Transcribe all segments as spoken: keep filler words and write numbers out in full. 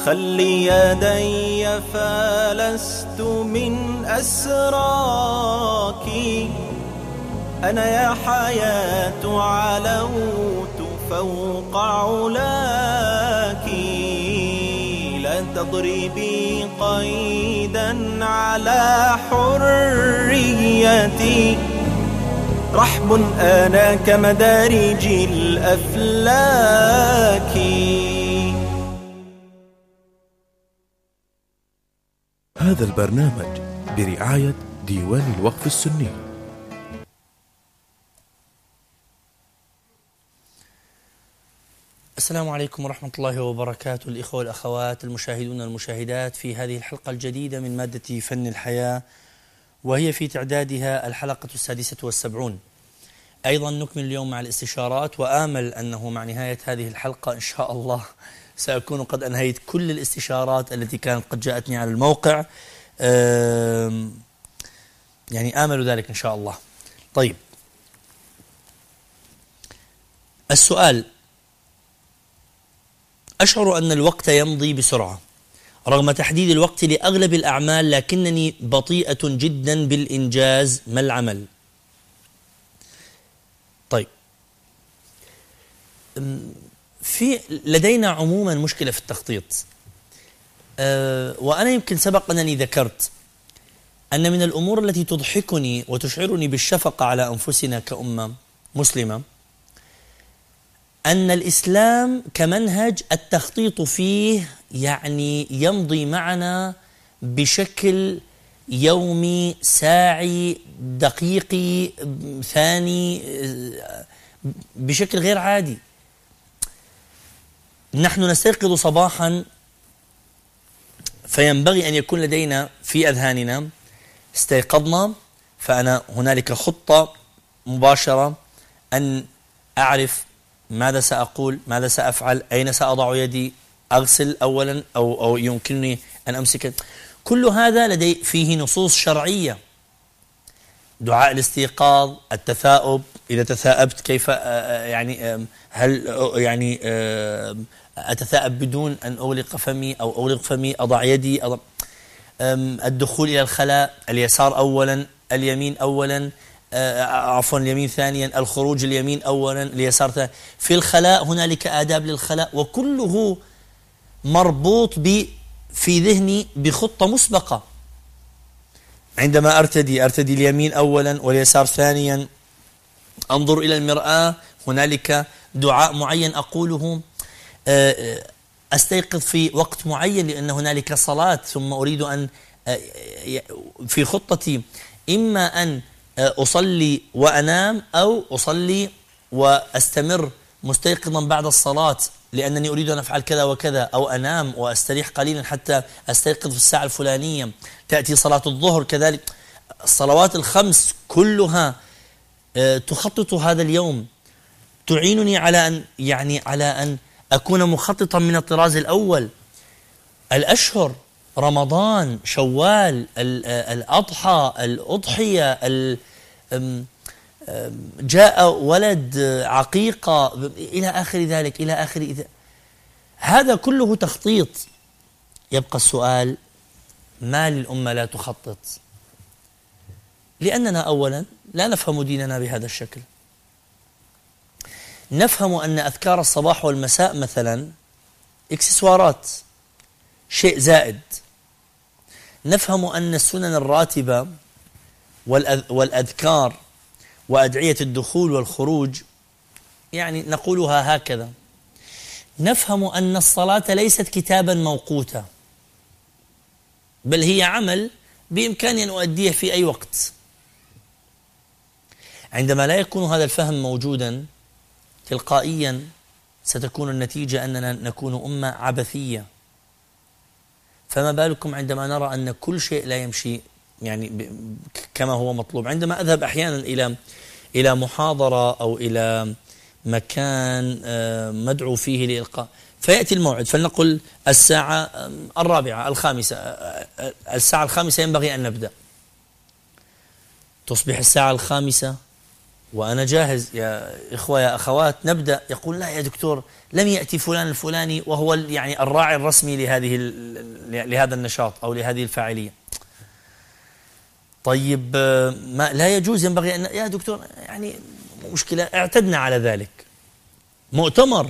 خلي يدي فلست من أسراك، أنا يا حياة علوت فوق علاك. لا تضربي قيدا على حريتي، رحب أنا كمدارج الأفلاك. هذا البرنامج برعاية ديوان الوقف السني. السلام عليكم ورحمة الله وبركاته، الإخوة والأخوات المشاهدون والمشاهدات في هذه الحلقة الجديدة من مادة فن الحياة، وهي في تعدادها الحلقة السادسة والسبعون. أيضا نكمل اليوم مع الاستشارات، وآمل أنه مع نهاية هذه الحلقة إن شاء الله سأكون قد أنهيت كل الاستشارات التي كانت قد جاءتني على الموقع، يعني آمل ذلك إن شاء الله. طيب، السؤال: أشعر أن الوقت يمضي بسرعة رغم تحديد الوقت لأغلب الأعمال، لكنني بطيئة جدا بالإنجاز، ما العمل؟ طيب، في لدينا عموما مشكلة في التخطيط، أه وأنا يمكن سبق أنني ذكرت أن من الأمور التي تضحكني وتشعرني بالشفقة على أنفسنا كأمة مسلمة أن الإسلام كمنهج التخطيط فيه يعني يمضي معنا بشكل يومي، ساعي، دقيقي، ثاني، بشكل غير عادي. نحن نستيقظ صباحا فينبغي أن يكون لدينا في أذهاننا: استيقظنا فأنا هنالك خطة مباشرة أن أعرف ماذا سأقول، ماذا سأفعل، أين سأضع يدي، أغسل أولا أو, أو يمكنني أن أمسك. كل هذا لدي فيه نصوص شرعية: دعاء الاستيقاظ، التثاؤب، إذا تثاءبت كيف يعني هل يعني أتثاءب بدون أن أغلق فمي أو أغلق فمي، أضع يدي، أضع الدخول إلى الخلاء، اليسار أولا، اليمين أولا، عفوا اليمين ثانيا، الخروج اليمين أولا، اليسار ثانيا. في الخلاء هنالك آداب للخلاء، وكله مربوط ب في ذهني بخطة مسبقة. عندما أرتدي أرتدي اليمين أولا واليسار ثانيا، أنظر إلى المرآة، هنالك دعاء معين أقوله، أستيقظ في وقت معين لأن هنالك صلاة، ثم أريد أن في خطتي إما أن أصلي وأنام أو أصلي وأستمر مستيقظا بعد الصلاة لأنني أريد أن أفعل كذا وكذا، أو أنام وأستريح قليلا حتى أستيقظ في الساعة الفلانية. تأتي صلاة الظهر كذلك. الصلوات الخمس كلها تخطط هذا اليوم، تعينني على أن يعني على أن أكون مخططا من الطراز الأول. الأشهر، رمضان، شوال، الأضحى، الأضحية، جاء ولد، عقيقة، إلى آخر ذلك، إلى آخر إذا هذا كله تخطيط. يبقى السؤال: ما للأمة لا تخطط؟ لأننا أولا لا نفهم ديننا بهذا الشكل. نفهم أن أذكار الصباح والمساء مثلا إكسسوارات، شيء زائد. نفهم أن السنن الراتبة والأذكار وأدعية الدخول والخروج يعني نقولها هكذا. نفهم أن الصلاة ليست كتابا موقوتا، بل هي عمل بإمكاني أن أؤديه في أي وقت. عندما لا يكون هذا الفهم موجودا، تلقائيا ستكون النتيجة أننا نكون أمة عبثية. فما بالكم عندما نرى أن كل شيء لا يمشي يعني كما هو مطلوب. عندما أذهب أحيانا إلى إلى محاضرة أو إلى مكان مدعو فيه لإلقاء، فيأتي الموعد، فلنقل الساعة الرابعة، الخامسة، الساعة الخامسة ينبغي أن نبدأ. تصبح الساعة الخامسة وأنا جاهز يا إخوة يا أخوات نبدأ، يقول لا يا دكتور لم يأتي فلان الفلاني وهو يعني الراعي الرسمي لهذه لهذا النشاط أو لهذه الفاعلية. طيب ما لا يجوز، ينبغي أن يا دكتور يعني مشكلة، اعتدنا على ذلك. مؤتمر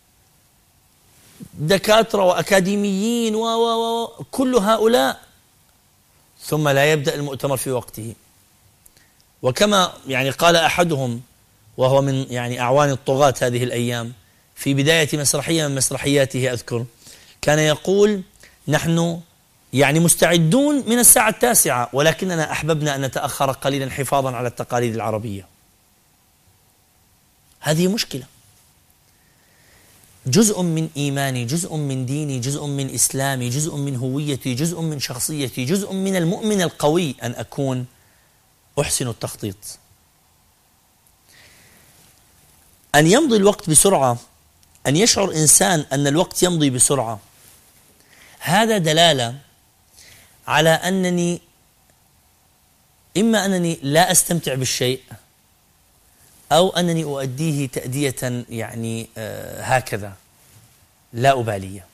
دكاترة وأكاديميين و و كل هؤلاء، ثم لا يبدأ المؤتمر في وقته. وكما يعني قال أحدهم وهو من يعني أعوان الطغاة هذه الأيام في بداية مسرحية من مسرحياته أذكر، كان يقول نحن يعني مستعدون من الساعة التاسعة ولكننا أحببنا أن نتأخر قليلا حفاظا على التقاليد العربية. هذه مشكلة. جزء من إيماني، جزء من ديني، جزء من إسلامي، جزء من هويتي، جزء من شخصيتي، جزء من المؤمن القوي أن أكون أحسن التخطيط. أن يمضي الوقت بسرعة، أن يشعر إنسان أن الوقت يمضي بسرعة، هذا دلالة على أنني إما أنني لا أستمتع بالشيء أو أنني أؤديه تأدية يعني آه هكذا لا أبالية.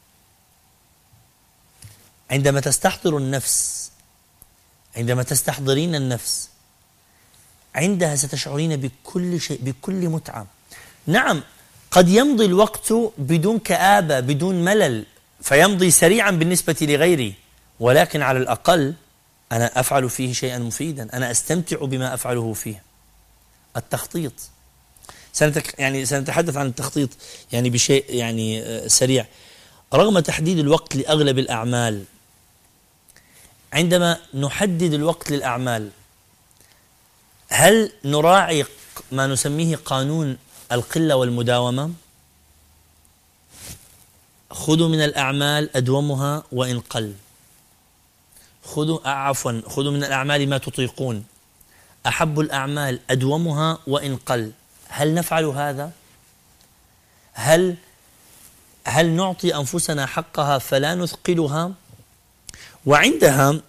عندما تستحضر النفس، عندما تستحضرين النفس، عندها ستشعرين بكل شيء، بكل متعة. نعم قد يمضي الوقت بدون كآبة، بدون ملل، فيمضي سريعا بالنسبة لغيري، ولكن على الأقل أنا أفعل فيه شيئا مفيدا، أنا أستمتع بما أفعله فيه. التخطيط سنتك يعني سنتحدث عن التخطيط يعني بشيء يعني سريع. رغم تحديد الوقت لأغلب الأعمال، عندما نحدد الوقت للأعمال هل نراعي ما نسميه قانون القلة والمداومة؟ خذوا من الأعمال أدومها وإن قل، خذوا عفوا خذوا من الأعمال ما تطيقون، أحب الأعمال أدومها وإن قل. هل نفعل هذا؟ هل هل نعطي أنفسنا حقها فلا نثقلها؟ وعندها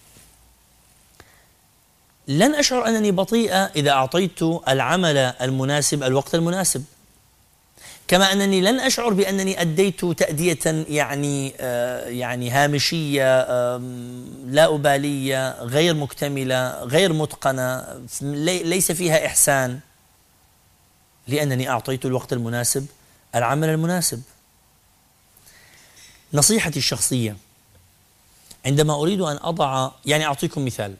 لن أشعر أنني بطيئة إذا أعطيت العمل المناسب الوقت المناسب، كما أنني لن أشعر بأنني أديت تأدية يعني آه يعني هامشية آه لا أبالية غير مكتملة غير متقنة ليس فيها إحسان، لأنني أعطيت الوقت المناسب العمل المناسب. نصيحتي الشخصية عندما أريد أن أضع، يعني أعطيكم مثال،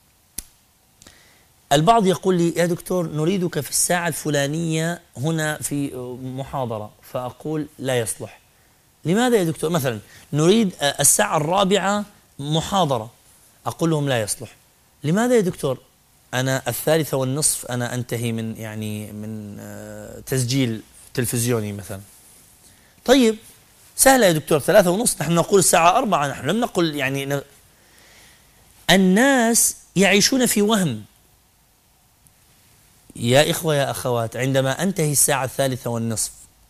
البعض يقول لي يا دكتور نريدك في الساعة الفلانية هنا في محاضرة، فأقول لا يصلح. لماذا يا دكتور؟ مثلا نريد الساعة الرابعة محاضرة، أقول لهم لا يصلح. لماذا يا دكتور؟ أنا الثالثة والنصف أنا أنتهي من يعني من تسجيل تلفزيوني مثلا. طيب سهلة يا دكتور، ثلاثة ونصف، نحن نقول الساعة أربعة، نحن لم نقل يعني ن... الناس يعيشون في وهم. يا إخوة يا أخوات، عندما أنتهي الساعة الثالثة والنصف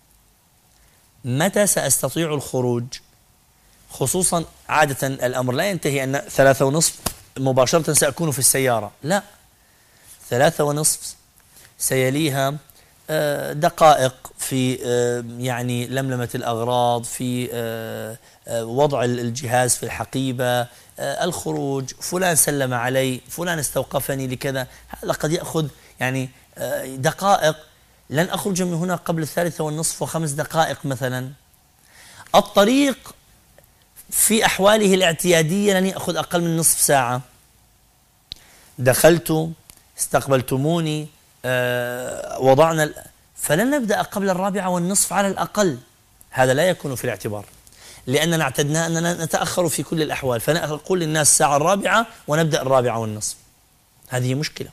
متى سأستطيع الخروج؟ خصوصا عادة الأمر لا ينتهي أن ثلاثة ونصف مباشرة سأكون في السيارة، لا، ثلاثة ونصف سيليها دقائق في يعني لملمة الأغراض، في وضع الجهاز في الحقيبة، الخروج، فلان سلم علي، فلان استوقفني لكذا، هذا قد يأخذ يعني دقائق. لن أخرج من هنا قبل الثالثة والنصف وخمس دقائق مثلا. الطريق في أحواله الاعتيادية لن يأخذ أقل من نصف ساعة. دخلت، استقبلتموني، أه وضعنا، فلن نبدأ قبل الرابعة والنصف على الأقل. هذا لا يكون في الاعتبار، لأننا اعتدنا أننا نتأخر في كل الأحوال، فنقول للناس الساعة الرابعة ونبدأ الرابعة والنصف. هذه مشكلة.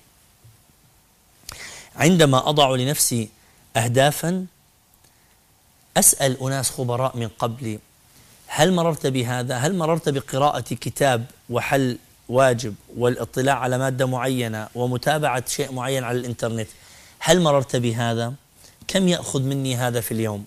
عندما أضع لنفسي أهدافا أسأل أناس خبراء من قبلي، هل مررت بهذا؟ هل مررت بقراءة كتاب وحل واجب والاطلاع على مادة معينة ومتابعة شيء معين على الإنترنت؟ هل مررت بهذا؟ كم يأخذ مني هذا في اليوم؟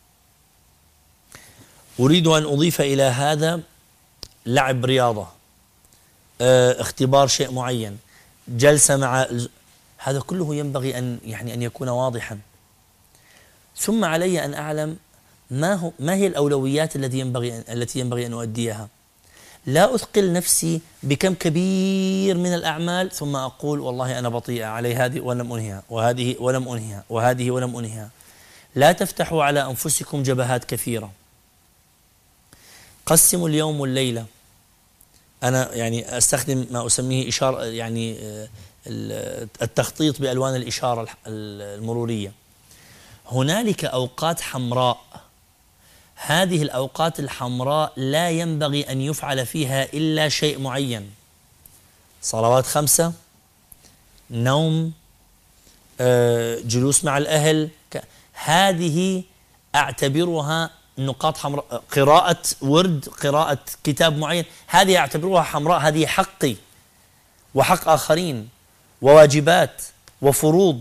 أريد أن أضيف إلى هذا لعب رياضة، اه اختبار شيء معين، جلسة مع، هذا كله ينبغي أن يعني أن يكون واضحا. ثم علي أن أعلم ما هو ما هي الأولويات التي ينبغي التي ينبغي أن أؤديها. لا أثقل نفسي بكم كبير من الأعمال ثم أقول والله أنا بطيئة علي هذه ولم أنهيها وهذه ولم أنهيها وهذه ولم أنهيها. لا تفتحوا على أنفسكم جبهات كثيرة. قسموا اليوم والليلة. أنا يعني أستخدم ما أسميه إشارة يعني التخطيط بألوان الإشارة المرورية. هنالك أوقات حمراء، هذه الأوقات الحمراء لا ينبغي أن يفعل فيها إلا شيء معين: صلوات خمسة، نوم، جلوس مع الأهل. هذه أعتبرها نقاط حمراء. قراءة ورد، قراءة كتاب معين، هذه أعتبرها حمراء. هذه حقي وحق آخرين وواجبات وفروض.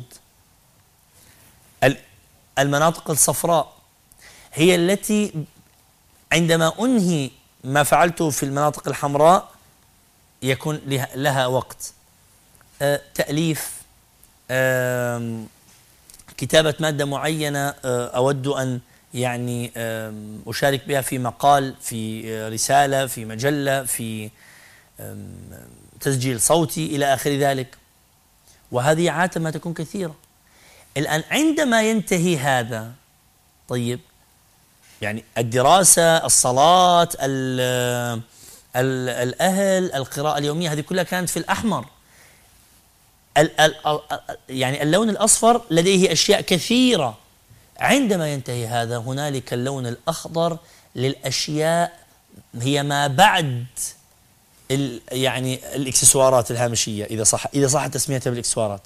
المناطق الصفراء هي التي عندما أنهي ما فعلته في المناطق الحمراء يكون لها وقت. أه تأليف، أه كتابة مادة معينة أه أود أن يعني أه أشارك بها في مقال، في رسالة، في مجلة، في أه تسجيل صوتي إلى آخر ذلك. وهذه عادة ما تكون كثيرة. الآن عندما ينتهي هذا، طيب يعني الدراسة، الصلاة، ال ال الأهل، القراءة اليومية، هذه كلها كانت في الأحمر. ال ال يعني اللون الأصفر لديه أشياء كثيرة. عندما ينتهي هذا هنالك اللون الأخضر للأشياء هي ما بعد ال يعني الإكسسوارات الهامشية، إذا صح إذا صح تسميتها بالإكسسوارات.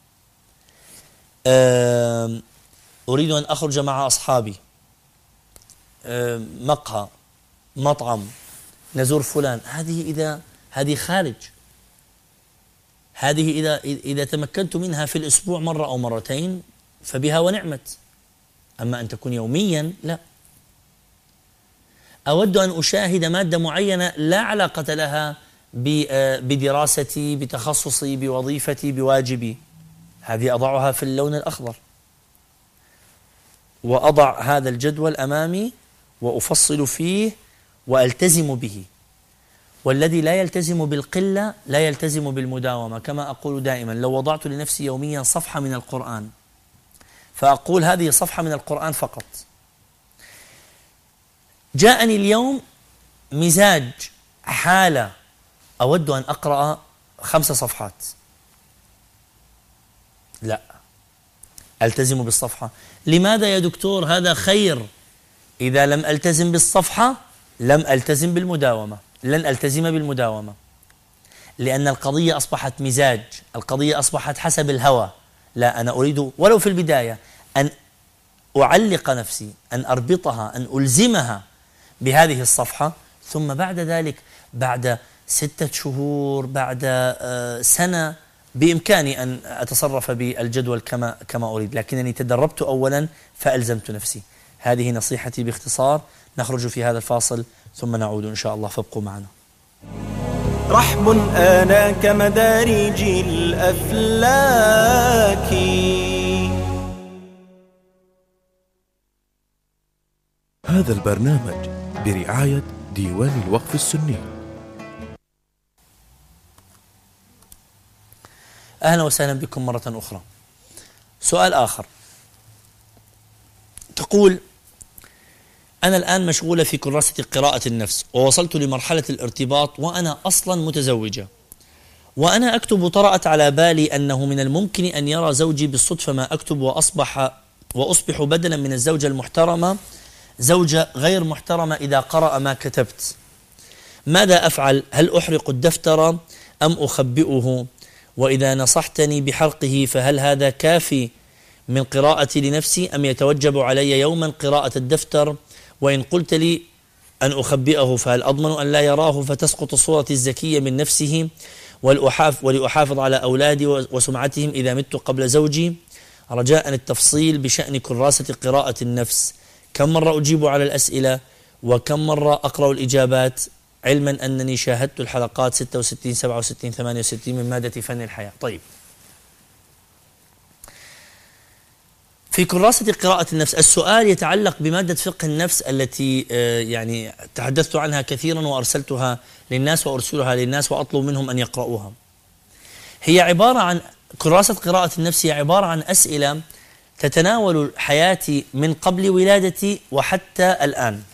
أريد أن أخرج مع أصحابي، مقهى، مطعم، نزور فلان. هذه إذا هذه خارج. هذه إذا إذا تمكنت منها في الأسبوع مرة أو مرتين فبها ونعمت. أما أن تكون يوميا لا. أود أن أشاهد مادة معينة لا علاقة لها بدراستي، بتخصصي، بوظيفتي، بواجبي. هذه أضعها في اللون الأخضر، وأضع هذا الجدول أمامي وأفصل فيه وألتزم به. والذي لا يلتزم بالقلة لا يلتزم بالمداومة. كما أقول دائما، لو وضعت لنفسي يوميا صفحة من القرآن فأقول هذه صفحة من القرآن فقط. جاءني اليوم مزاج، حالة، أود أن أقرأ خمس صفحات، لا، ألتزم بالصفحة. لماذا يا دكتور؟ هذا خير. إذا لم ألتزم بالصفحة لم ألتزم بالمداومة، لن ألتزم بالمداومة، لأن القضية أصبحت مزاج، القضية أصبحت حسب الهوى. لا، أنا أريد ولو في البداية أن أعلق نفسي، أن أربطها، أن ألزمها بهذه الصفحة. ثم بعد ذلك بعد ستة شهور، بعد سنة، بإمكاني أن أتصرف بالجدول كما كما أريد، لكنني تدربت أولا فألزمت نفسي. هذه نصيحتي باختصار. نخرج في هذا الفاصل ثم نعود إن شاء الله، فابقوا معنا. رحب آنا كمدارج الأفلاك. هذا البرنامج برعاية ديوان الوقف السني. أهلا وسهلا بكم مرة أخرى. سؤال آخر، تقول: أنا الآن مشغولة في كراسة قراءة النفس، ووصلت لمرحلة الارتباط وأنا أصلا متزوجة، وأنا أكتب طرأت على بالي أنه من الممكن أن يرى زوجي بالصدفة ما أكتب، وأصبح وأصبح بدلا من الزوجة المحترمة زوجة غير محترمة إذا قرأ ما كتبت. ماذا أفعل؟ هل أحرق الدفتر أم أخبئه؟ وإذا نصحتني بحرقه فهل هذا كافي من قراءتي لنفسي أم يتوجب علي يوما قراءة الدفتر؟ وإن قلت لي أن أخبئه فهل أضمن أن لا يراه فتسقط الصورة الزكية من نفسه ولأحافظ على أولادي وسمعتهم إذا مت قبل زوجي؟ رجاء التفصيل بشأن كراسة قراءة النفس. كم مرة أجيب على الأسئلة وكم مرة أقرأ الإجابات، علما أنني شاهدت الحلقات ستة وستين، سبعة وستين، ثمانية وستين من مادة فن الحياة. طيب، في كراسة قراءة النفس السؤال يتعلق بمادة فقه النفس التي يعني تحدثت عنها كثيرا وأرسلتها للناس وأرسلها للناس وأطلب منهم أن يقرؤوها. هي عبارة عن كراسة قراءة النفس، هي عبارة عن أسئلة تتناول حياتي من قبل ولادتي وحتى الآن،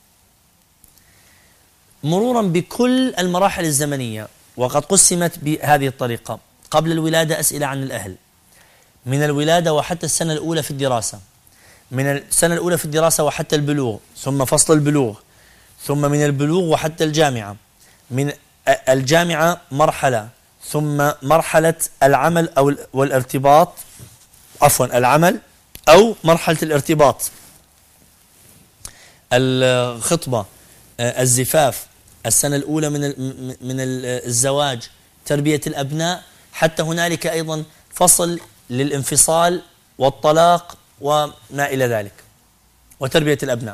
مرورا بكل المراحل الزمنية، وقد قسمت بهذه الطريقة: قبل الولادة أسئلة عن الأهل، من الولادة وحتى السنة الأولى في الدراسة، من السنة الأولى في الدراسة وحتى البلوغ، ثم فصل البلوغ، ثم من البلوغ وحتى الجامعة، من الجامعة مرحلة، ثم مرحلة العمل أو والارتباط، عفوا العمل أو مرحلة الارتباط، الخطبة، الزفاف، السنة الأولى من من الزواج، تربية الأبناء، حتى هنالك أيضا فصل للانفصال والطلاق وما إلى ذلك، وتربية الأبناء.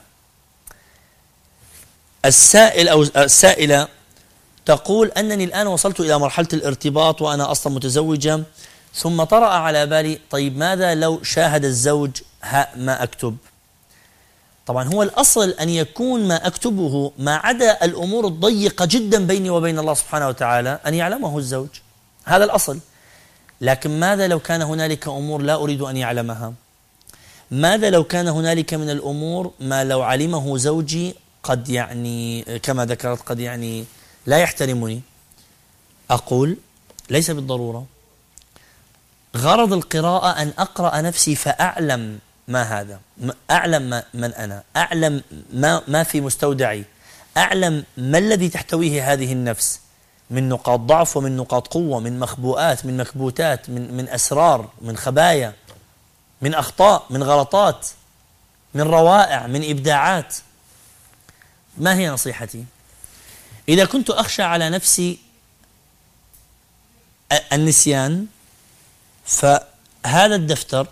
السائل أو السائلة تقول أنني الآن وصلت إلى مرحلة الارتباط وأنا أصلا متزوجة، ثم طرأ على بالي طيب ماذا لو شاهد الزوج ما أكتب؟ طبعا هو الأصل أن يكون ما أكتبه ما عدا الأمور الضيقة جدا بيني وبين الله سبحانه وتعالى أن يعلمه الزوج، هذا الأصل. لكن ماذا لو كان هنالك أمور لا أريد أن يعلمها؟ ماذا لو كان هنالك من الأمور ما لو علمه زوجي قد يعني كما ذكرت قد يعني لا يحترمني؟ أقول ليس بالضرورة، غرض القراءة أن أقرأ نفسي فأعلم ما هذا، أعلم ما من أنا، أعلم ما, ما في مستودعي، أعلم ما الذي تحتويه هذه النفس من نقاط ضعف ومن نقاط قوة، من مخبوءات، من مكبوتات، من, من أسرار، من خبايا، من أخطاء، من غلطات، من روائع، من إبداعات. ما هي نصيحتي؟ إذا كنت أخشى على نفسي النسيان، فهذا الدفتر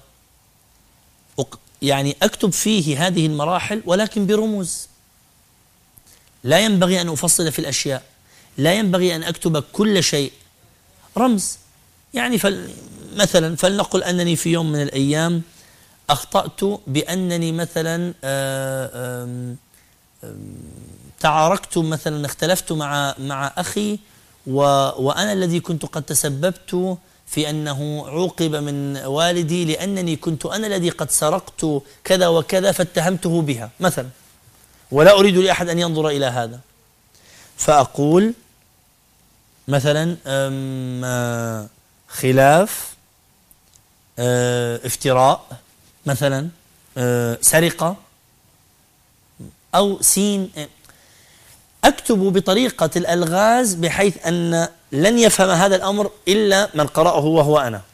يعني أكتب فيه هذه المراحل ولكن برموز، لا ينبغي أن أفصل في الأشياء، لا ينبغي أن أكتب كل شيء، رمز. يعني فل مثلا فلنقل أنني في يوم من الأيام أخطأت بأنني مثلا آآ آآ آآ تعاركت مثلا، اختلفت مع مع أخي و وأنا الذي كنت قد تسببت في أنه عوقب من والدي لأنني كنت أنا الذي قد سرقت كذا وكذا فاتهمته بها مثلا، ولا أريد لأحد أن ينظر إلى هذا. فأقول مثلا خلاف، افتراء مثلا، سرقة أو سين، أكتب بطريقة الألغاز بحيث أن لن يفهم هذا الأمر إلا من قرأه وهو أنا.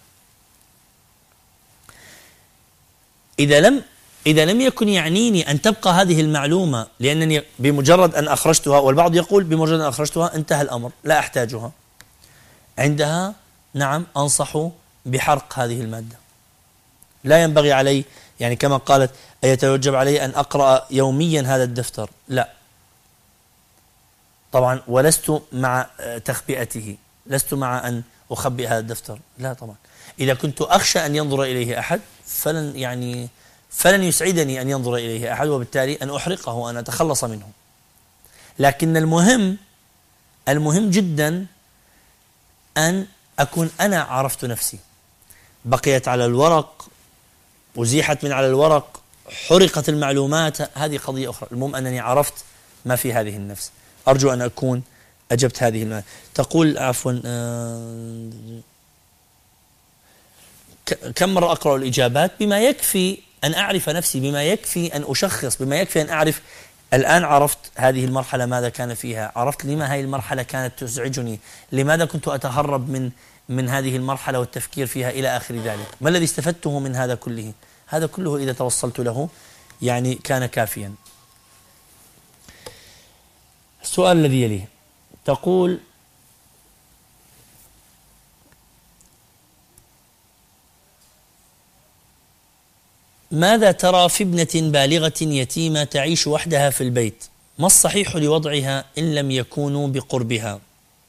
إذا لم إذا لم يكن يعنيني أن تبقى هذه المعلومة لأنني بمجرد أن أخرجتها، والبعض يقول بمجرد أن أخرجتها انتهى الأمر لا أحتاجها، عندها نعم أنصح بحرق هذه المادة. لا ينبغي علي يعني كما قالت أيتوجب علي أن أقرأ يوميا هذا الدفتر، لا طبعا، ولست مع تخبئته، لست مع أن أخبئ هذا الدفتر، لا طبعا. إذا كنت أخشى أن ينظر إليه أحد فلن يعني فلن يسعدني أن ينظر إليه أحد، وبالتالي أن أحرقه وأن أتخلص منه. لكن المهم المهم جدا أن أكون أنا عرفت نفسي، بقيت على الورق، أزيحت من على الورق، حرقت المعلومات، هذه قضية أخرى. المهم أنني عرفت ما في هذه النفس. أرجو أن أكون أجبت هذه المعنى. تقول عفوا كم مرة أقرأ الإجابات؟ بما يكفي أن أعرف نفسي، بما يكفي أن أشخص، بما يكفي أن أعرف الآن عرفت هذه المرحلة ماذا كان فيها، عرفت لما هذه المرحلة كانت تزعجني، لماذا كنت أتهرب من من هذه المرحلة والتفكير فيها إلى آخر ذلك، ما الذي استفدته من هذا كله. هذا كله إذا توصلت له يعني كان كافيا. السؤال الذي يليه تقول ماذا ترى في ابنة بالغة يتيمة تعيش وحدها في البيت؟ ما الصحيح لوضعها إن لم يكونوا بقربها؟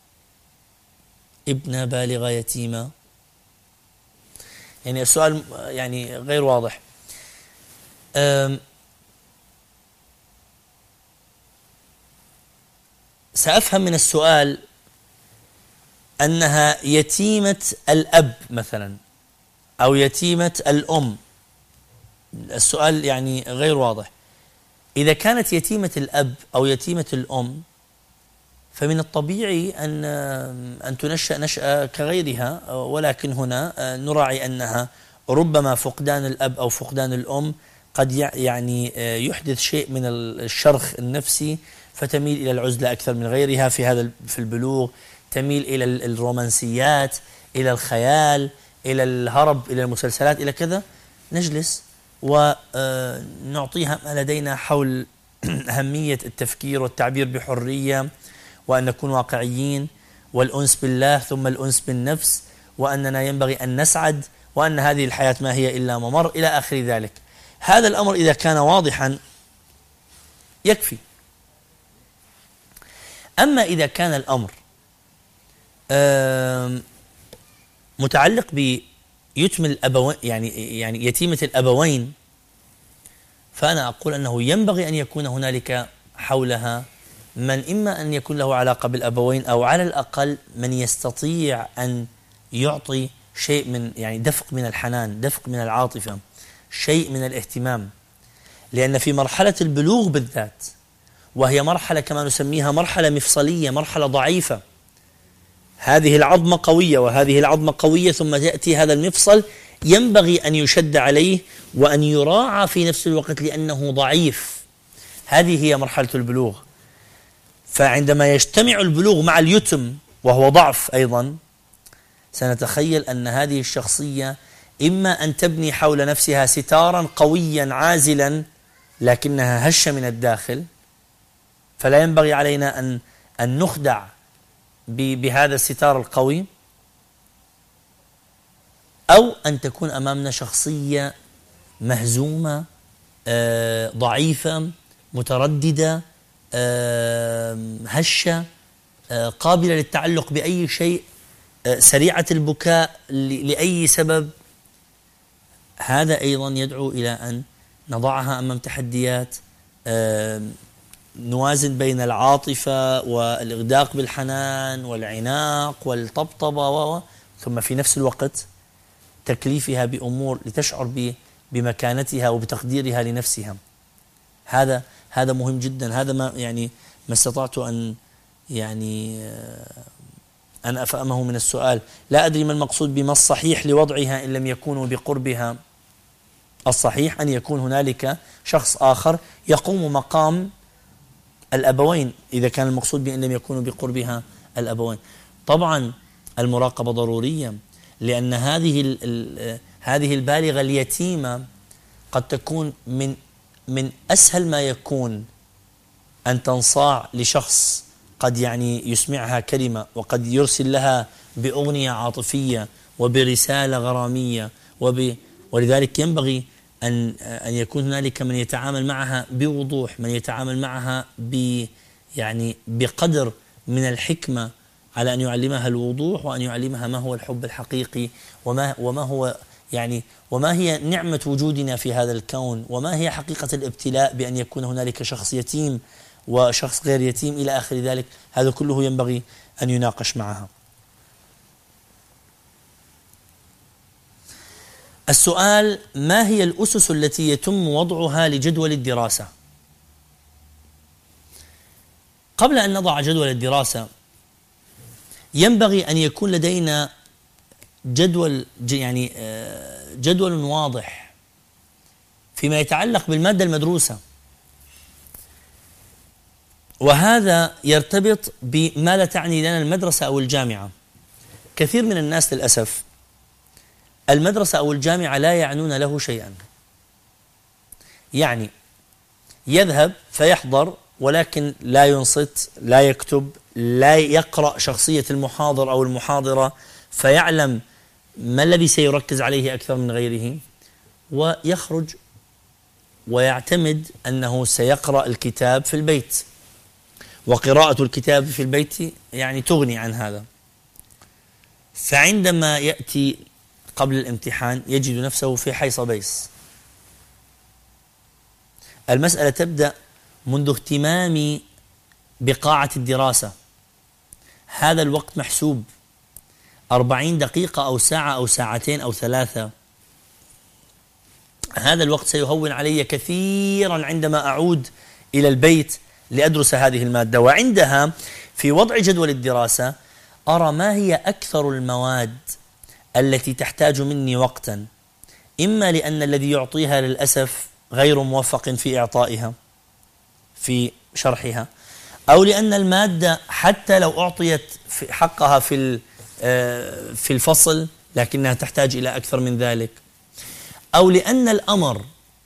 ابنة بالغة يتيمة، يعني السؤال يعني غير واضح. سأفهم من السؤال أنها يتيمة الأب مثلا أو يتيمة الأم. السؤال يعني غير واضح. إذا كانت يتيمة الأب أو يتيمة الأم فمن الطبيعي أن أن تنشأ نشأة كغيرها، ولكن هنا نراعي أنها ربما فقدان الأب أو فقدان الأم قد يعني يحدث شيء من الشرخ النفسي فتميل إلى العزلة أكثر من غيرها في هذا في البلوغ، تميل إلى الرومانسيات، إلى الخيال، إلى الهرب، إلى المسلسلات، إلى كذا. نجلس ونعطيها ما لدينا حول أهمية التفكير والتعبير بحرية، وأن نكون واقعيين، والأنس بالله ثم الأنس بالنفس، وأننا ينبغي أن نسعد، وأن هذه الحياة ما هي إلا ممر، إلى آخر ذلك. هذا الأمر إذا كان واضحا يكفي. أما إذا كان الأمر متعلق بيتم الأبوين، يعني يعني يتيمة الأبوين، فأنا أقول أنه ينبغي أن يكون هنالك حولها من إما أن يكون له علاقة بالأبوين، أو على الأقل من يستطيع أن يعطي شيء من يعني دفق من الحنان، دفق من العاطفة، شيء من الاهتمام. لأن في مرحلة البلوغ بالذات، وهي مرحلة كما نسميها مرحلة مفصلية، مرحلة ضعيفة، هذه العظمة قوية وهذه العظمة قوية، ثم يأتي هذا المفصل ينبغي أن يشد عليه وأن يراعى في نفس الوقت لأنه ضعيف. هذه هي مرحلة البلوغ. فعندما يجتمع البلوغ مع اليتم وهو ضعف أيضا، سنتخيل أن هذه الشخصية إما أن تبني حول نفسها ستارا قويا عازلا لكنها هشة من الداخل، فلا ينبغي علينا أن أن نخدع بهذا الستار القوي، أو أن تكون أمامنا شخصية مهزومة، آه، ضعيفة، مترددة، آه، هشة، آه، قابلة للتعلق بأي شيء، آه، سريعة البكاء لأي سبب. هذا أيضا يدعو إلى أن نضعها أمام تحديات، آه، نوازن بين العاطفة والإغداق بالحنان والعناق والطبطبة، و ثم في نفس الوقت تكليفها بأمور لتشعر بمكانتها وبتقديرها لنفسها. هذا هذا مهم جدا. هذا ما يعني ما استطعت أن يعني أن أفهمه من السؤال. لا أدري ما المقصود بما الصحيح لوضعها إن لم يكونوا بقربها. الصحيح أن يكون هنالك شخص آخر يقوم مقام الأبوين إذا كان المقصود بأن لم يكونوا بقربها الأبوين. طبعا المراقبة ضرورية، لأن هذه هذه البالغة اليتيمة قد تكون من من أسهل ما يكون أن تنصاع لشخص قد يعني يسمعها كلمة، وقد يرسل لها بأغنية عاطفية وبرسالة غرامية، وب ولذلك ينبغي أن أن يكون هنالك من يتعامل معها بوضوح، من يتعامل معها ب يعني بقدر من الحكمة، على أن يعلمها الوضوح، وأن يعلمها ما هو الحب الحقيقي، وما وما هو يعني وما هي نعمة وجودنا في هذا الكون، وما هي حقيقة الابتلاء بأن يكون هنالك شخص يتيم وشخص غير يتيم إلى آخر ذلك. هذا كله ينبغي أن يناقش معها. السؤال: ما هي الأسس التي يتم وضعها لجدول الدراسة؟ قبل أن نضع جدول الدراسة ينبغي أن يكون لدينا جدول يعني جدول واضح فيما يتعلق بالمادة المدروسة، وهذا يرتبط بما لا تعني لنا المدرسة أو الجامعة. كثير من الناس للأسف المدرسة أو الجامعة لا يعنون له شيئا، يعني يذهب فيحضر ولكن لا ينصت، لا يكتب، لا يقرأ شخصية المحاضر أو المحاضرة فيعلم ما الذي سيركز عليه أكثر من غيره، ويخرج ويعتمد أنه سيقرأ الكتاب في البيت، وقراءة الكتاب في البيت يعني تغني عن هذا. فعندما يأتي قبل الامتحان يجد نفسه في حيص بيص، المسألة تبدأ منذ اهتمامي بقاعة الدراسة. هذا الوقت محسوب، أربعين دقيقة أو ساعة أو ساعتين أو ثلاثة. هذا الوقت سيهون علي كثيرا عندما أعود إلى البيت لأدرس هذه المادة. وعندها في وضع جدول الدراسة أرى ما هي أكثر المواد التي تحتاج مني وقتا، إما لأن الذي يعطيها للأسف غير موفق في إعطائها في شرحها، أو لأن المادة حتى لو أعطيت في حقها في في الفصل لكنها تحتاج إلى أكثر من ذلك، أو لأن الأمر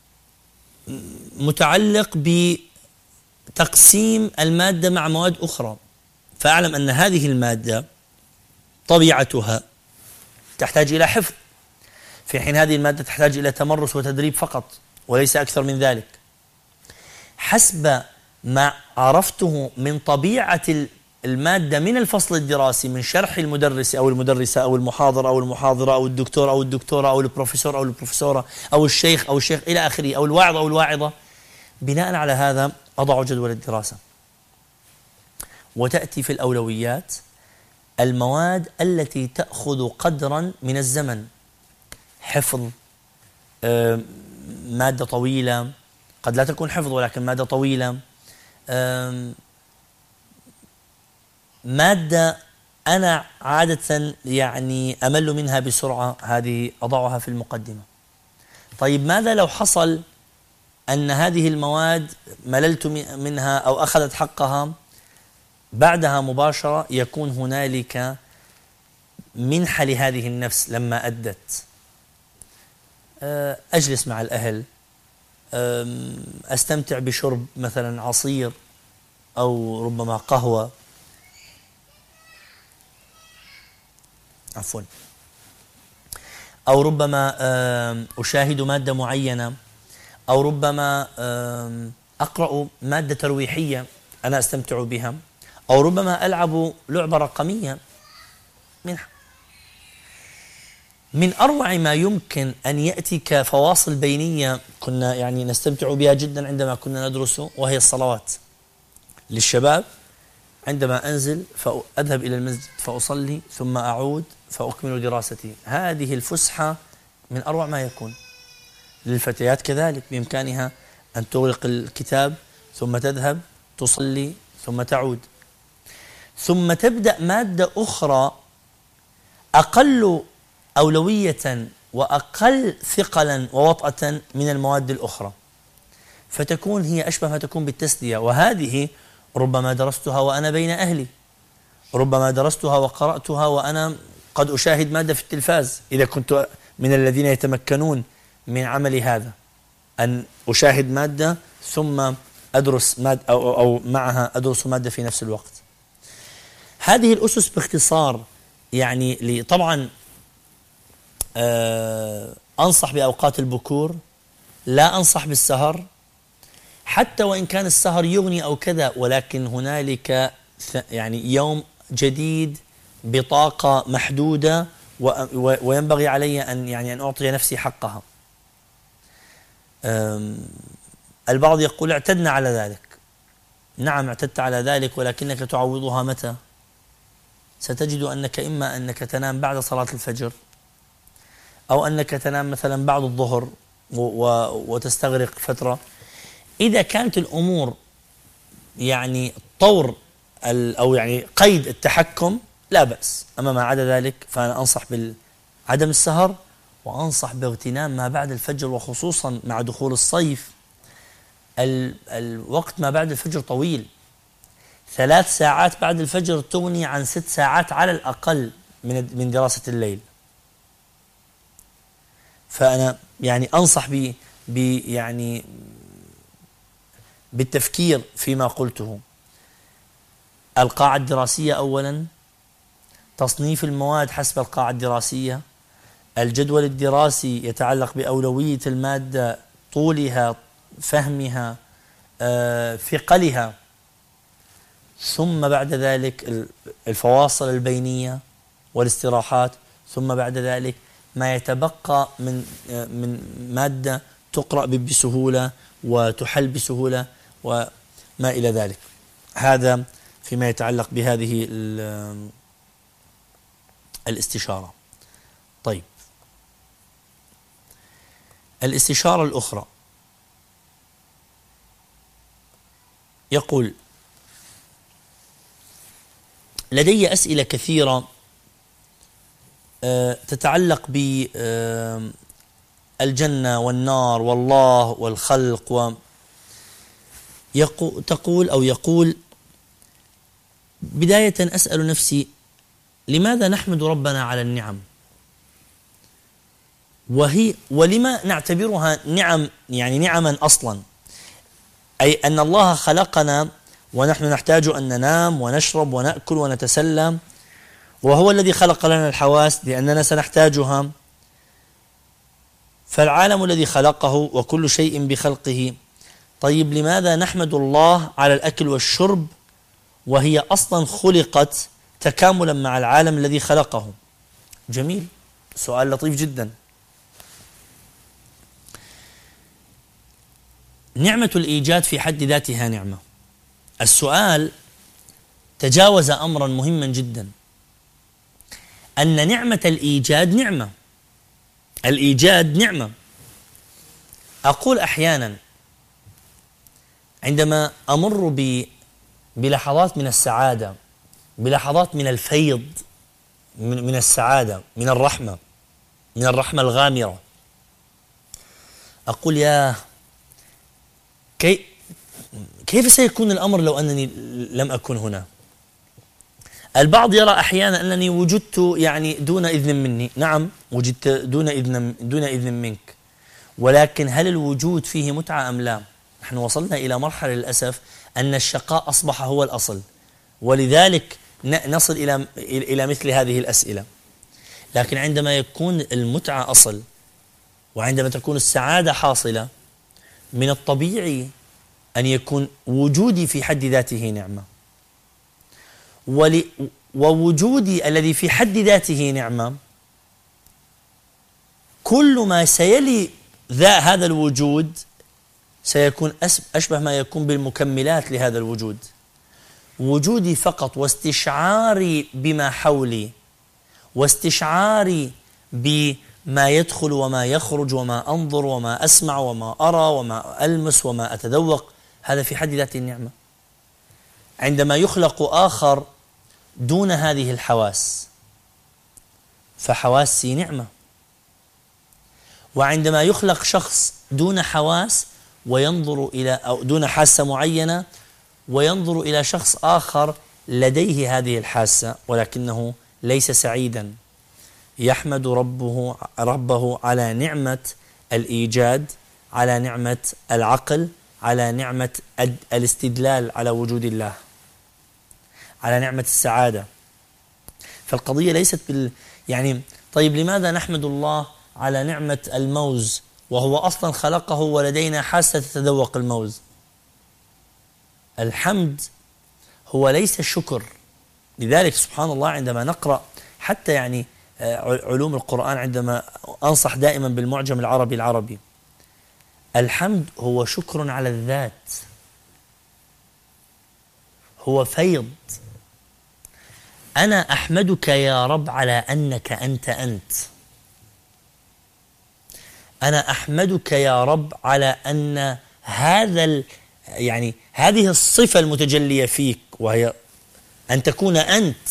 متعلق بتقسيم المادة مع مواد أخرى، فأعلم أن هذه المادة طبيعتها تحتاج إلى حفظ، في حين هذه المادة تحتاج إلى تمرس وتدريب فقط وليس أكثر من ذلك. حسب ما عرفته من طبيعة المادة من الفصل الدراسي، من شرح المدرس أو المدرسة أو المحاضر أو المحاضرة أو الدكتور أو الدكتورة أو البروفيسور أو البروفيسورة أو الشيخ أو الشيخ إلى آخره، أو الواعظ أو الواعظة، بناء على هذا أضع جدول الدراسة. وتأتي في الأولويات المواد التي تأخذ قدرا من الزمن، حفظ، مادة طويلة، قد لا تكون حفظ ولكن مادة طويلة، مادة أنا عادة يعني أمل منها بسرعة، هذه أضعها في المقدمة. طيب ماذا لو حصل أن هذه المواد مللت منها أو أخذت حقها؟ بعدها مباشرة يكون هنالك منحة لهذه النفس لما أدت، أجلس مع الأهل، أستمتع بشرب مثلا عصير أو ربما قهوة، عفوا، أو ربما أشاهد مادة معينة، أو ربما أقرأ مادة ترويحية أنا أستمتع بها، أو ربما ألعب لعبة رقمية. منحة. من أروع ما يمكن أن يأتي كفواصل بينية كنا يعني نستمتع بها جدا عندما كنا ندرس، وهي الصلوات للشباب. عندما أنزل فأذهب إلى المسجد فأصلي ثم أعود فأكمل دراستي. هذه الفسحة من أروع ما يكون. للفتيات كذلك بإمكانها أن تغلق الكتاب ثم تذهب تصلي ثم تعود، ثم تبدأ مادة أخرى أقل أولوية وأقل ثقلا ووطأة من المواد الأخرى، فتكون هي أشبه ما تكون بالتسلية. وهذه ربما درستها وأنا بين أهلي، ربما درستها وقرأتها وأنا قد أشاهد مادة في التلفاز، إذا كنت من الذين يتمكنون من عمل هذا، أن أشاهد مادة ثم أدرس مادة أو, أو معها أدرس مادة في نفس الوقت. هذه الأسس باختصار. يعني طبعا آه أنصح بأوقات البكور، لا أنصح بالسهر، حتى وإن كان السهر يغني أو كذا، ولكن هنالك يعني يوم جديد بطاقة محدودة، وينبغي علي أن يعني أن أعطي نفسي حقها. البعض يقول اعتدنا على ذلك. نعم اعتدت على ذلك، ولكنك تعوضها متى؟ ستجد أنك إما أنك تنام بعد صلاة الفجر، أو أنك تنام مثلا بعد الظهر وتستغرق فترة. إذا كانت الأمور يعني طور أو يعني قيد التحكم لا بأس، أما ما عدا ذلك فأنا أنصح بعدم السهر، وأنصح باغتنام ما بعد الفجر، وخصوصا مع دخول الصيف ال الوقت ما بعد الفجر طويل. ثلاث ساعات بعد الفجر تغني عن ست ساعات على الأقل من من دراسة الليل. فأنا يعني أنصح ب ب يعني بالتفكير فيما قلته. القاعة الدراسية أولا، تصنيف المواد حسب القاعة الدراسية، الجدول الدراسي يتعلق بأولوية المادة، طولها، فهمها، آه، ثقلها، ثم بعد ذلك الفواصل البينية والاستراحات، ثم بعد ذلك ما يتبقى من من مادة تقرأ بسهولة وتحل بسهولة وما إلى ذلك. هذا فيما يتعلق بهذه الاستشارة. طيب، الاستشارة الأخرى يقول: لدي أسئلة كثيرة تتعلق بالجنة والنار والله والخلق، وتقول أو يقول: بداية أسأل نفسي لماذا نحمد ربنا على النعم، وهي ولما نعتبرها نعم، يعني نعما أصلا، أي أن الله خلقنا ونحن نحتاج أن ننام ونشرب ونأكل ونتسلم، وهو الذي خلق لنا الحواس لأننا سنحتاجها، فالعالم الذي خلقه وكل شيء بخلقه. طيب، لماذا نحمد الله على الأكل والشرب وهي أصلا خلقت تكاملا مع العالم الذي خلقه؟ جميل، سؤال لطيف جدا. نعمة الإيجاد في حد ذاتها نعمة. السؤال تجاوز أمرا مهما جدا، أن نعمة الإيجاد نعمة. الإيجاد نعمة. أقول أحيانا عندما أمر ب بلحظات من السعادة، بلحظات من الفيض، من, من السعادة، من الرحمة، من الرحمة الغامرة، أقول: يا كي كيف سيكون الأمر لو أنني لم أكن هنا؟ البعض يرى أحيانا أنني وجدت يعني دون إذن مني. نعم، وجدت دون إذن دون إذن منك، ولكن هل الوجود فيه متعة أم لا؟ نحن وصلنا إلى مرحلة للأسف أن الشقاء أصبح هو الأصل، ولذلك نصل إلى إلى مثل هذه الأسئلة. لكن عندما يكون المتعة أصل، وعندما تكون السعادة حاصلة، من الطبيعي أن يكون وجودي في حد ذاته نعمة، ووجودي الذي في حد ذاته نعمة كل ما سيلي ذا هذا الوجود سيكون أشبه ما يكون بالمكملات لهذا الوجود. وجودي فقط واستشعاري بما حولي، واستشعاري بما يدخل وما يخرج وما أنظر وما أسمع وما أرى وما ألمس وما أتذوق، هذا في حد ذاته النعمة. عندما يخلق آخر دون هذه الحواس فحواسي نعمة، وعندما يخلق شخص دون حواس وينظر إلى أو دون حاسة معينة وينظر إلى شخص آخر لديه هذه الحاسة ولكنه ليس سعيدا، يحمد ربه ربه على نعمة الإيجاد، على نعمة العقل، على نعمة الاستدلال على وجود الله، على نعمة السعادة. فالقضية ليست بال يعني طيب لماذا نحمد الله على نعمة الموز وهو أصلا خلقه ولدينا حاسة تتذوق الموز؟ الحمد هو ليس الشكر. لذلك سبحان الله عندما نقرأ حتى يعني علوم القرآن، عندما أنصح دائما بالمعجم العربي العربي، الحمد هو شكر على الذات، هو فيض. أنا أحمدك يا رب على أنك أنت أنت، أنا أحمدك يا رب على أن هذا ال يعني هذه الصفة المتجلية فيك وهي أن تكون أنت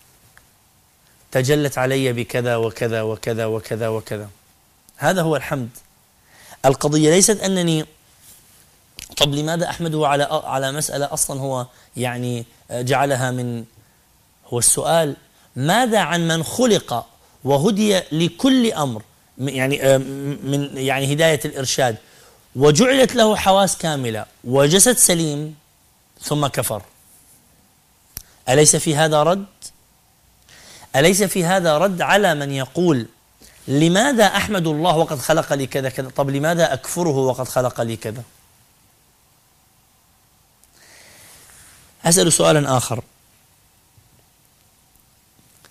تجلت علي بكذا وكذا وكذا وكذا وكذا. هذا هو الحمد. القضية ليست أنني طب لماذا أحمده على على مسألة أصلا هو يعني جعلها من هو السؤال ماذا عن من خلق وهدي لكل أمر يعني من يعني هداية الإرشاد وجعلت له حواس كاملة وجسد سليم ثم كفر؟ أليس في هذا رد؟ أليس في هذا رد على من يقول لماذا أحمد الله وقد خلق لي كذا كذا، طب لماذا أكفره وقد خلق لي كذا؟ أسأل سؤالا آخر،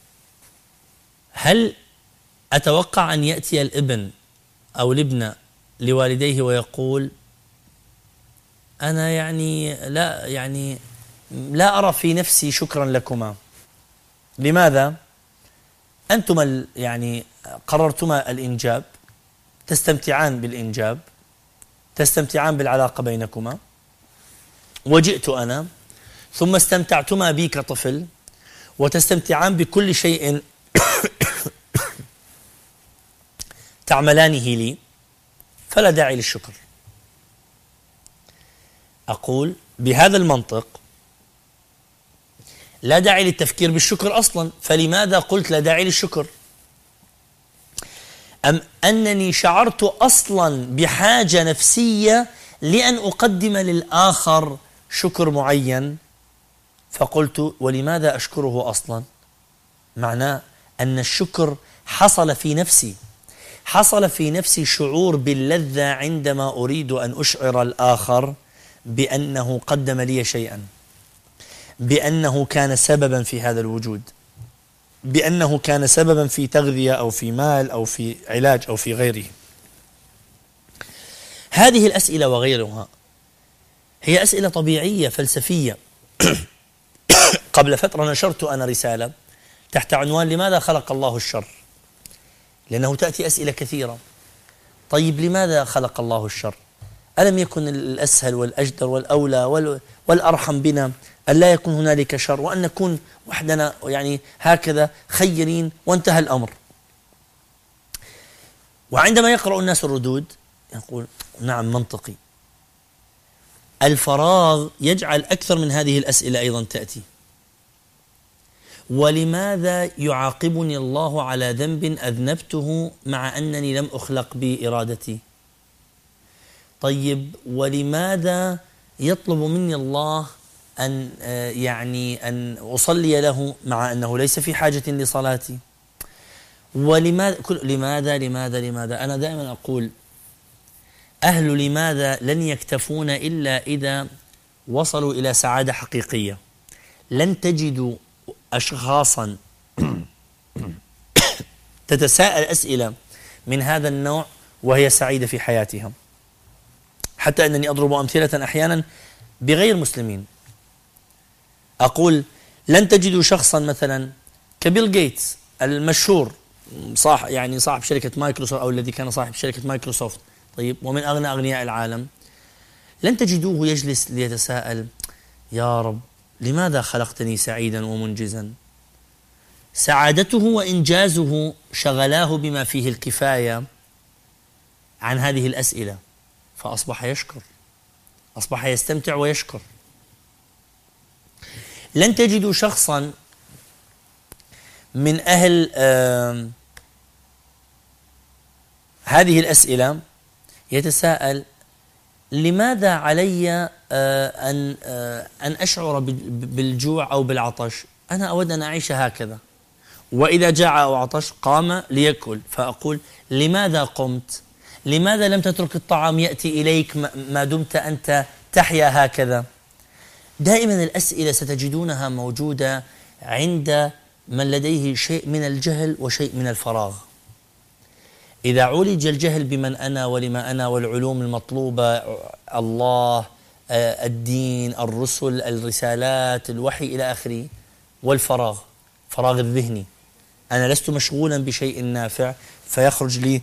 هل أتوقع أن يأتي الابن أو الابنة لوالديه ويقول أنا يعني لا يعني لا أرى في نفسي شكرا لكما. لماذا؟ أنتما يعني قررتما الإنجاب، تستمتعان بالإنجاب، تستمتعان بالعلاقة بينكما، وجئت أنا ثم استمتعتما بي كطفل وتستمتعان بكل شيء تعملانه لي، فلا داعي للشكر. أقول بهذا المنطق لا داعي للتفكير بالشكر أصلا، فلماذا قلت لا داعي للشكر؟ أم أنني شعرت أصلا بحاجة نفسية لأن أقدم للآخر شكر معين، فقلت ولماذا أشكره أصلا؟ معناه أن الشكر حصل في نفسي، حصل في نفسي شعور باللذة عندما أريد أن أشعر الآخر بأنه قدم لي شيئا، بأنه كان سببا في هذا الوجود، بأنه كان سببا في تغذية أو في مال أو في علاج أو في غيره. هذه الأسئلة وغيرها هي أسئلة طبيعية فلسفية. قبل فترة نشرت أنا رسالة تحت عنوان لماذا خلق الله الشر؟ لأنه تأتي أسئلة كثيرة. طيب لماذا خلق الله الشر؟ ألم يكن الأسهل والأجدر والأولى والأرحم بنا أن لا يكون هنالك شر، وأن نكون وحدنا يعني هكذا خيرين وانتهى الأمر؟ وعندما يقرأ الناس الردود يقول نعم منطقي. الفراغ يجعل أكثر من هذه الأسئلة أيضا تأتي. ولماذا يعاقبني الله على ذنب أذنبته مع أنني لم أخلق بإرادتي؟ طيب ولماذا يطلب مني الله أن يعني أن أصلي له مع أنه ليس في حاجة لصلاتي؟ ولماذا كل لماذا لماذا لماذا أنا دائما أقول أهل لماذا لن يكتفون إلا إذا وصلوا إلى سعادة حقيقية. لن تجدوا أشخاصا تتساءل أسئلة من هذا النوع وهي سعيدة في حياتها، حتى أنني أضرب أمثلة أحيانا بغير مسلمين. أقول لن تجدوا شخصا مثلا كبيل جيتس المشهور، صاحب يعني صاحب شركة مايكروسوفت أو الذي كان صاحب شركة مايكروسوفت، طيب ومن أغنى أغنياء العالم، لن تجدوه يجلس ليتساءل يا رب لماذا خلقتني سعيدا ومنجزا؟ سعادته وإنجازه شغلاه بما فيه الكفاية عن هذه الأسئلة، فأصبح يشكر، أصبح يستمتع ويشكر. لن تجدوا شخصا من أهل آه هذه الأسئلة يتساءل لماذا علي آه أن, آه أن أشعر بالجوع أو بالعطش؟ أنا أود أن أعيش هكذا، وإذا جاع أو عطش قام ليأكل، فأقول لماذا قمت؟ لماذا لم تترك الطعام يأتي إليك ما دمت أنت تحيا هكذا؟ دائما الأسئلة ستجدونها موجودة عند من لديه شيء من الجهل وشيء من الفراغ. إذا عولج الجهل بمن أنا ولما أنا والعلوم المطلوبة، الله، الدين، الرسل، الرسالات، الوحي إلى آخره، والفراغ، فراغ الذهني، أنا لست مشغولا بشيء نافع، فيخرج لي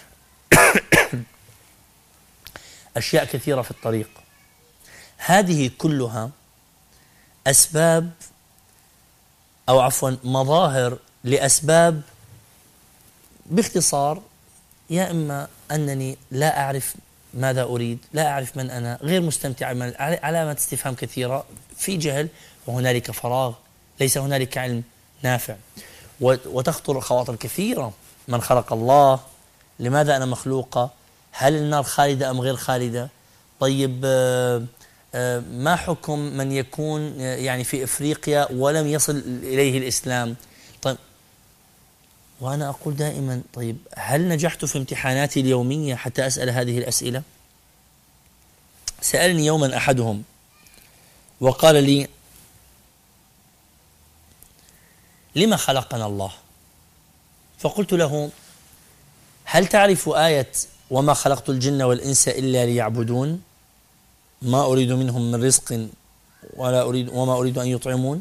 أشياء كثيرة في الطريق. هذه كلها أسباب أو عفوا مظاهر لأسباب باختصار، يا إما أنني لا أعرف ماذا أريد، لا أعرف من أنا، غير مستمتع، علامات استفهام كثيرة، في جهل، وهنالك فراغ، ليس هنالك علم نافع. وتخطر خواطر كثيرة، من خلق الله؟ لماذا أنا مخلوقة؟ هل النار خالدة أم غير خالدة؟ طيب ما حكم من يكون يعني في إفريقيا ولم يصل إليه الإسلام؟ طيب وأنا أقول دائما طيب هل نجحت في امتحاناتي اليومية حتى أسأل هذه الأسئلة؟ سألني يوما أحدهم وقال لي لما خلقنا الله؟ فقلت له هل تعرف آية وما خلقت الجن والإنس إلا ليعبدون ما أريد منهم من رزق ولا أريد وما أريد أن يطعمون؟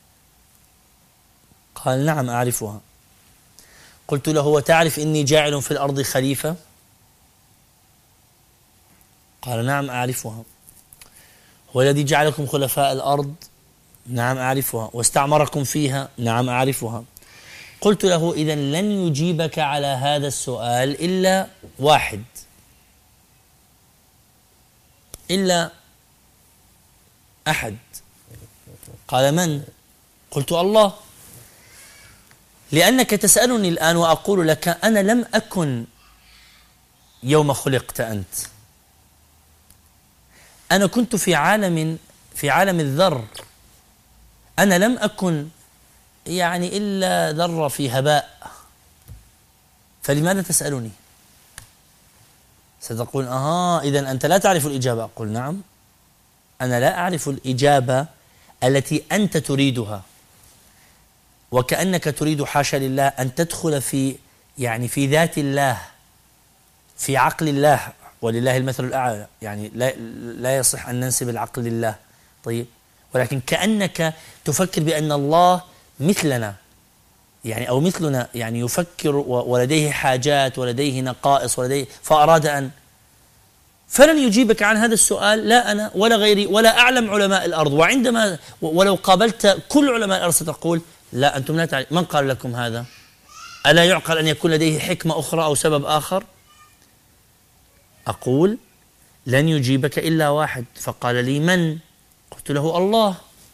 قال نعم أعرفها. قلت له وتعرف إني جاعل في الأرض خليفة؟ قال نعم أعرفها. هو الذي جعلكم خلفاء الأرض؟ نعم أعرفها. واستعمركم فيها؟ نعم أعرفها. قلت له إذن لن يجيبك على هذا السؤال إلا واحد، إلا أحد. قال من؟ قلت الله. لأنك تسألني الآن وأقول لك أنا لم أكن يوم خلقت أنت، أنا كنت في عالم في عالم الذر، أنا لم أكن يعني إلا ذرة في هباء، فلماذا تسألني؟ ستقول أها إذن أنت لا تعرف الإجابة. أقول نعم أنا لا أعرف الإجابة التي أنت تريدها، وكأنك تريد حاشا لله أن تدخل في يعني في ذات الله، في عقل الله، ولله المثل الأعلى، يعني لا لا يصح أن ننسب العقل لله. طيب، ولكن كأنك تفكر بأن الله مثلنا، يعني أو مثلنا، يعني يفكر ولديه حاجات ولديه نقائص ولديه، فأراد أن فلن يجيبك عن هذا السؤال لا أنا ولا غيري ولا أعلم علماء الأرض. وعندما ولو قابلت كل علماء الأرض ستقول لا أنتم لا تعلم. من قال لكم هذا؟ ألا يعقل أن يكون لديه حكمة أخرى أو سبب آخر؟ أقول لن يجيبك إلا واحد. فقال لي من؟ قلت له الله.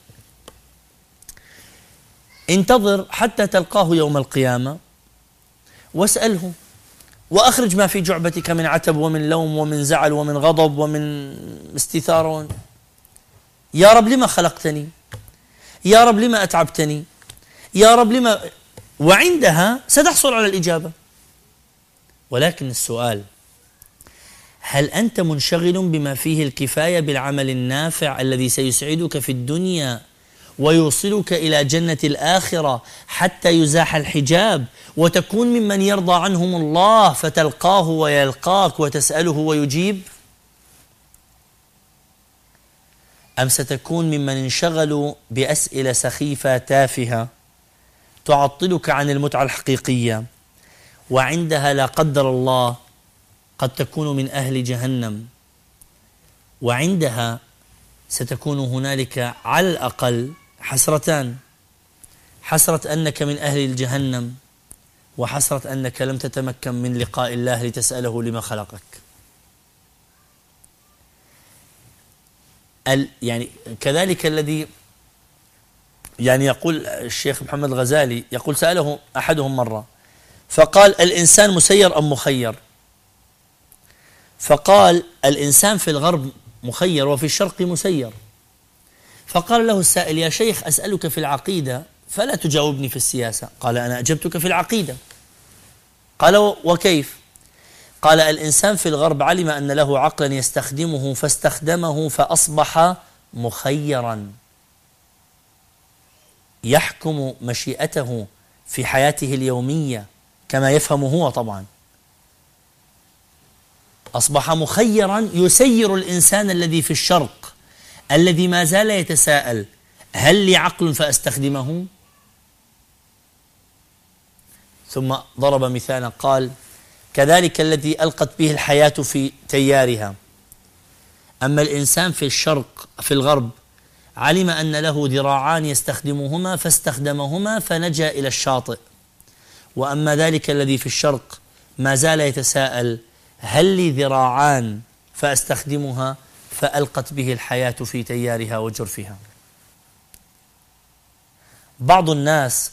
انتظر حتى تلقاه يوم القيامة واسأله، وأخرج ما في جعبتك من عتب ومن لوم ومن زعل ومن غضب ومن استثار. يا رب لما خلقتني؟ يا رب لما أتعبتني؟ يا رب لما؟ وعندها ستحصل على الإجابة. ولكن السؤال هل أنت منشغل بما فيه الكفاية بالعمل النافع الذي سيسعدك في الدنيا ويوصلك إلى جنة الآخرة حتى يزاح الحجاب وتكون ممن يرضى عنهم الله فتلقاه ويلقاك وتسأله ويجيب؟ أم ستكون ممن انشغلوا بأسئلة سخيفة تافهة تعطلك عن المتعة الحقيقية، وعندها لا قدر الله قد تكون من أهل جهنم، وعندها ستكون هنالك على الأقل حسرتان: حسرة أنك من أهل الجهنم، وحسرة أنك لم تتمكن من لقاء الله لتسأله لما خلقك. يعني كذلك الذي يعني يقول الشيخ محمد الغزالي، يقول سأله أحدهم مرة فقال الإنسان مسير أم مخير؟ فقال الإنسان في الغرب مخير وفي الشرق مسير. فقال له السائل يا شيخ أسألك في العقيدة فلا تجاوبني في السياسة. قال أنا أجبتك في العقيدة. قال وكيف؟ قال الإنسان في الغرب علم أن له عقلا يستخدمه فاستخدمه فأصبح مخيرا يحكم مشيئته في حياته اليومية كما يفهم هو. طبعا أصبح مخيرا يسير الإنسان الذي في الشرق الذي ما زال يتساءل هل لي عقل فأستخدمه؟ ثم ضرب مثالا قال كذلك الذي ألقت به الحياة في تيارها. أما الإنسان في الشرق في الغرب علم أن له ذراعان يستخدمهما فاستخدمهما فنجا إلى الشاطئ. وأما ذلك الذي في الشرق ما زال يتساءل هل لي ذراعان فأستخدمها فألقت به الحياة في تيارها وجرفها. بعض الناس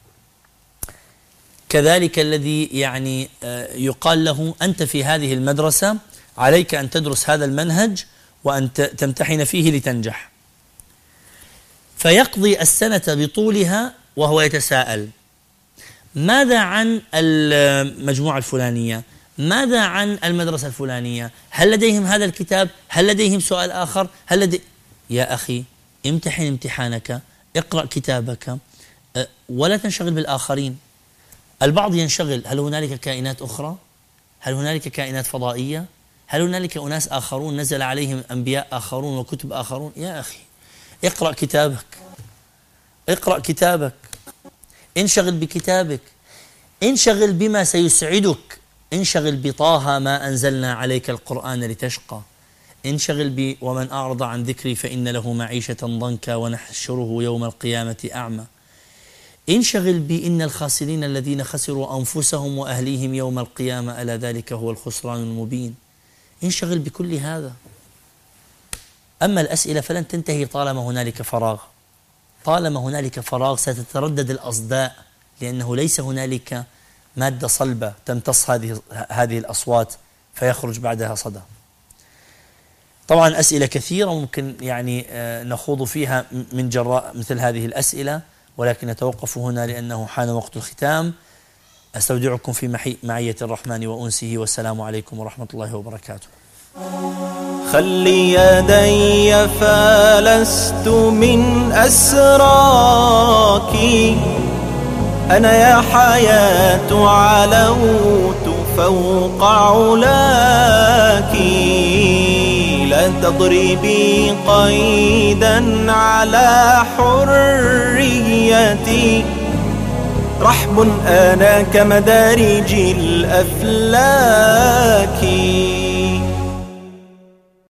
كذلك الذي يعني يقال له أنت في هذه المدرسة عليك أن تدرس هذا المنهج وأن تمتحن فيه لتنجح، فيقضي السنة بطولها وهو يتساءل ماذا عن المجموعة الفلانية؟ ماذا عن المدرسة الفلانية؟ هل لديهم هذا الكتاب؟ هل لديهم سؤال آخر؟ هل لدي... يا أخي امتحن امتحانك، اقرأ كتابك، ولا تنشغل بالآخرين. البعض ينشغل هل هنالك كائنات أخرى؟ هل هنالك كائنات فضائية؟ هل هنالك أناس آخرون نزل عليهم أنبياء آخرون وكتب آخرون؟ يا أخي اقرأ كتابك، اقرأ كتابك، انشغل بكتابك، انشغل بما سيسعدك، انشغل بطه ما أنزلنا عليك القرآن لتشقى، انشغل ب ومن أعرض عن ذكري فإن له معيشة ضنكا ونحشره يوم القيامة أعمى، انشغل بإن الخاسرين الذين خسروا أنفسهم وأهليهم يوم القيامة ألا ذلك هو الخسران المبين. انشغل بكل هذا. أما الأسئلة فلن تنتهي طالما هنالك فراغ، طالما هنالك فراغ ستتردد الأصداء، لأنه ليس هنالك مادة صلبة تمتص هذه هذه الأصوات فيخرج بعدها صدى. طبعا أسئلة كثيرة ممكن يعني نخوض فيها من جراء مثل هذه الأسئلة، ولكن نتوقف هنا لأنه حان وقت الختام. أستودعكم في معية الرحمن وأنسه، والسلام عليكم ورحمة الله وبركاته. خلي يدي فلست من أسراك، أنا يا حياة علوت فوق علاك، لا تضربي قيدا على حريتي، رحب أنا كمدارج الأفلاك.